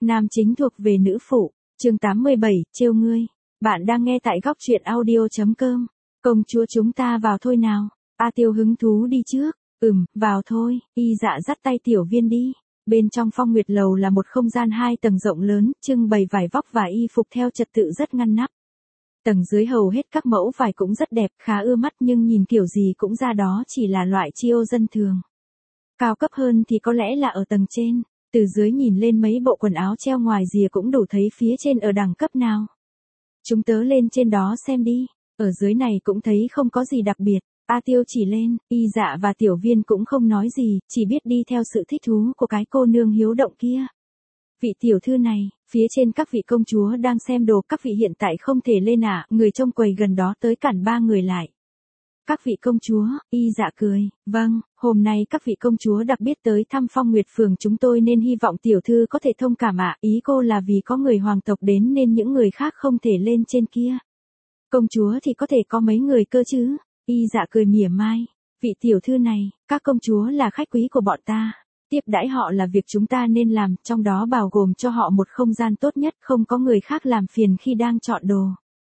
Nam chính thuộc về nữ phụ, chương 87, trêu ngươi. Bạn đang nghe tại góc truyện audio.com. Công chúa chúng ta vào thôi nào. A Tiêu hứng thú đi trước. Vào thôi. Y Dạ dắt tay Tiểu Viên đi. Bên trong Phong Nguyệt Lầu là một không gian 2 tầng rộng lớn, trưng bày vải vóc và y phục theo trật tự rất ngăn nắp. Tầng dưới hầu hết các mẫu vải cũng rất đẹp, khá ưa mắt nhưng nhìn kiểu gì cũng ra đó chỉ là loại chiêu dân thường. Cao cấp hơn thì có lẽ là ở tầng trên. Từ dưới nhìn lên mấy bộ quần áo treo ngoài rìa cũng đủ thấy phía trên ở đẳng cấp nào. Chúng tớ lên trên đó xem đi. Ở dưới này cũng thấy không có gì đặc biệt. A Tiêu chỉ lên, Y Dạ và Tiểu Viên cũng không nói gì, chỉ biết đi theo sự thích thú của cái cô nương hiếu động kia. Vị tiểu thư này, phía trên các vị công chúa đang xem đồ, các vị hiện tại không thể lên ạ. Người trông quầy gần đó tới cản 3 người lại. Các vị công chúa, Y Dạ cười, vâng, hôm nay các vị công chúa đặc biệt tới thăm Phong Nguyệt Phường chúng tôi nên hy vọng tiểu thư có thể thông cảm ạ. Ý cô là vì có người hoàng tộc đến nên những người khác không thể lên trên kia. Công chúa thì có thể có mấy người cơ chứ. Y Dạ cười mỉa mai, vị tiểu thư này, các công chúa là khách quý của bọn ta. Tiếp đãi họ là việc chúng ta nên làm, trong đó bao gồm cho họ một không gian tốt nhất, không có người khác làm phiền khi đang chọn đồ.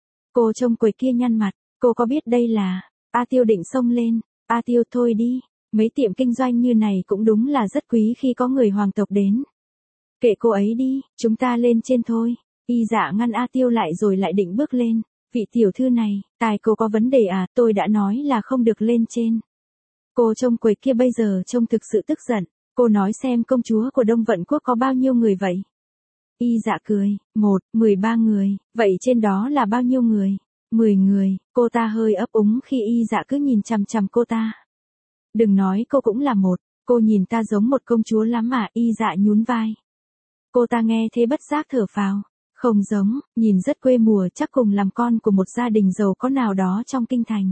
Cô trông quầy kia nhăn mặt, cô có biết đây là... A Tiêu định xông lên, A Tiêu thôi đi, mấy tiệm kinh doanh như này cũng đúng là rất quý khi có người hoàng tộc đến. Kệ cô ấy đi, chúng ta lên trên thôi. Y Dạ ngăn A Tiêu lại rồi lại định bước lên. Vị tiểu thư này, tài cô có vấn đề à, tôi đã nói là không được lên trên. Cô trông quầy kia bây giờ trông thực sự tức giận, cô nói xem công chúa của Đông Vận Quốc có bao nhiêu người vậy? Y Dạ cười, 13 người, vậy trên đó là bao nhiêu người? 10 người, cô ta hơi ấp úng khi Y Dạ cứ nhìn chằm chằm cô ta. Đừng nói cô cũng là một, cô nhìn ta giống một công chúa lắm mà. Y Dạ nhún vai. Cô ta nghe thế bất giác thở phào. Không giống, nhìn rất quê mùa, chắc cùng làm con của một gia đình giàu có nào đó trong kinh thành.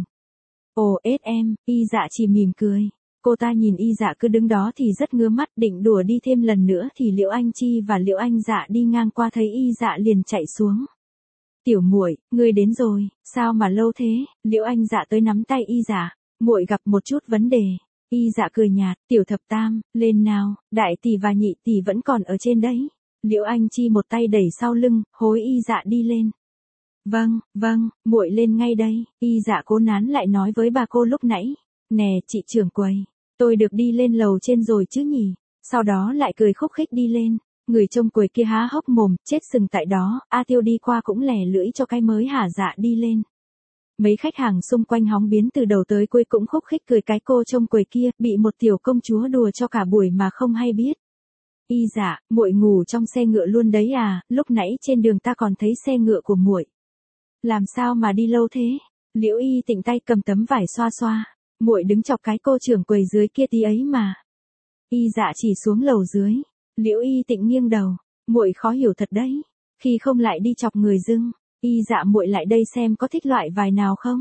Ồ em, Y Dạ chỉ mỉm cười. Cô ta nhìn Y Dạ cứ đứng đó thì rất ngứa mắt, định đùa đi thêm lần nữa thì Liễu Anh Chi và Liễu Anh Dạ đi ngang qua thấy Y Dạ liền chạy xuống. Tiểu muội, ngươi đến rồi, sao mà lâu thế? Liễu Anh Dạ tới nắm tay Y Dạ, muội gặp một chút vấn đề. Y Dạ cười nhạt, Tiểu thập tam, lên nào, đại tỷ và nhị tỷ vẫn còn ở trên đấy. Liễu Anh Chi một tay đẩy sau lưng, hối Y Dạ đi lên. Vâng, muội lên ngay đây. Y Dạ cố nán lại nói với bà cô lúc nãy, nè chị trưởng quầy, tôi được đi lên lầu trên rồi chứ nhỉ? Sau đó lại cười khúc khích đi lên. Người trông quầy kia há hốc mồm, chết sừng tại đó. A Tiêu đi qua cũng lẻ lưỡi cho cái mới hả dạ đi lên. Mấy khách hàng xung quanh hóng biến từ đầu tới cuối cũng khúc khích cười cái cô trông quầy kia, bị một tiểu công chúa đùa cho cả buổi mà không hay biết. Y Dạ, muội ngủ trong xe ngựa luôn đấy à? Lúc nãy trên đường ta còn thấy xe ngựa của muội. Làm sao mà đi lâu thế? Liễu Y Tịnh tay cầm tấm vải xoa xoa. Muội đứng chọc cái cô trưởng quầy dưới kia tí ấy mà. Y Dạ chỉ xuống lầu dưới. Liễu Y Tịnh nghiêng đầu, muội khó hiểu thật đấy, khi không lại đi chọc người dưng. Y Dạ muội lại đây xem có thích loại vải nào không?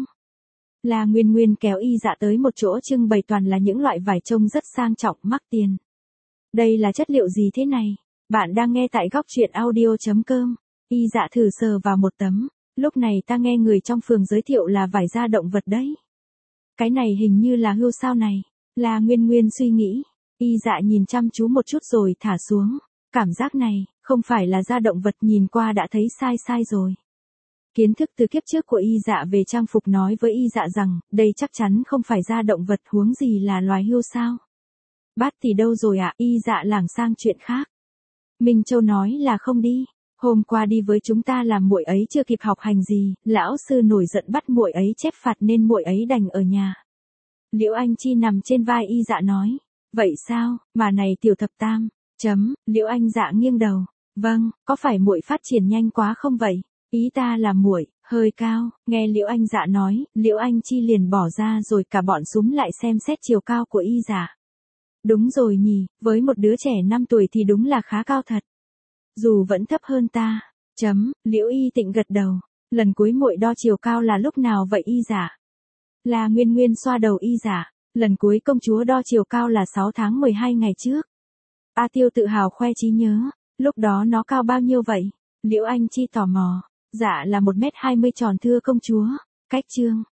La Nguyên Nguyên kéo Y Dạ tới một chỗ trưng bày toàn là những loại vải trông rất sang trọng, mắc tiền. Đây là chất liệu gì thế này? Bạn đang nghe tại góc truyện audio.com. Y Dạ thử sờ vào một tấm, lúc này ta nghe người trong phường giới thiệu là vải da động vật đấy. Cái này hình như là hươu sao này? La Nguyên Nguyên suy nghĩ. Y Dạ nhìn chăm chú một chút rồi thả xuống. Cảm giác này, không phải là da động vật, nhìn qua đã thấy sai rồi. Kiến thức từ kiếp trước của Y Dạ về trang phục nói với Y Dạ rằng, đây chắc chắn không phải da động vật, huống gì là loài hươu sao. Bát tỷ đâu rồi ạ? Y Dạ lảng sang chuyện khác. Minh Châu nói là không đi. Hôm qua đi với chúng ta làm muội ấy chưa kịp học hành gì, lão sư nổi giận bắt muội ấy chép phạt nên muội ấy đành ở nhà. Liễu Anh Chi nằm trên vai Y Dạ nói. Vậy sao, mà này tiểu thập tam, Liễu Anh Dạ nghiêng đầu. Vâng, có phải muội phát triển nhanh quá không vậy? Ý ta là muội hơi cao. Nghe Liễu Anh Dạ nói, Liễu Anh Chi liền bỏ ra rồi cả bọn súm lại xem xét chiều cao của Y Dạ. Đúng rồi nhỉ, với một đứa trẻ 5 tuổi thì đúng là khá cao thật. Dù vẫn thấp hơn ta. Liễu Y Tịnh gật đầu. Lần cuối muội đo chiều cao là lúc nào vậy Y Dạ? La Nguyên Nguyên xoa đầu Y Dạ. Lần cuối công chúa đo chiều cao là 6 tháng 12 ngày trước. A Tiêu tự hào khoe trí nhớ. Lúc đó nó cao bao nhiêu vậy? Liễu Anh Chi tò mò. Dạ là 1m20 tròn thưa công chúa. Cách chương.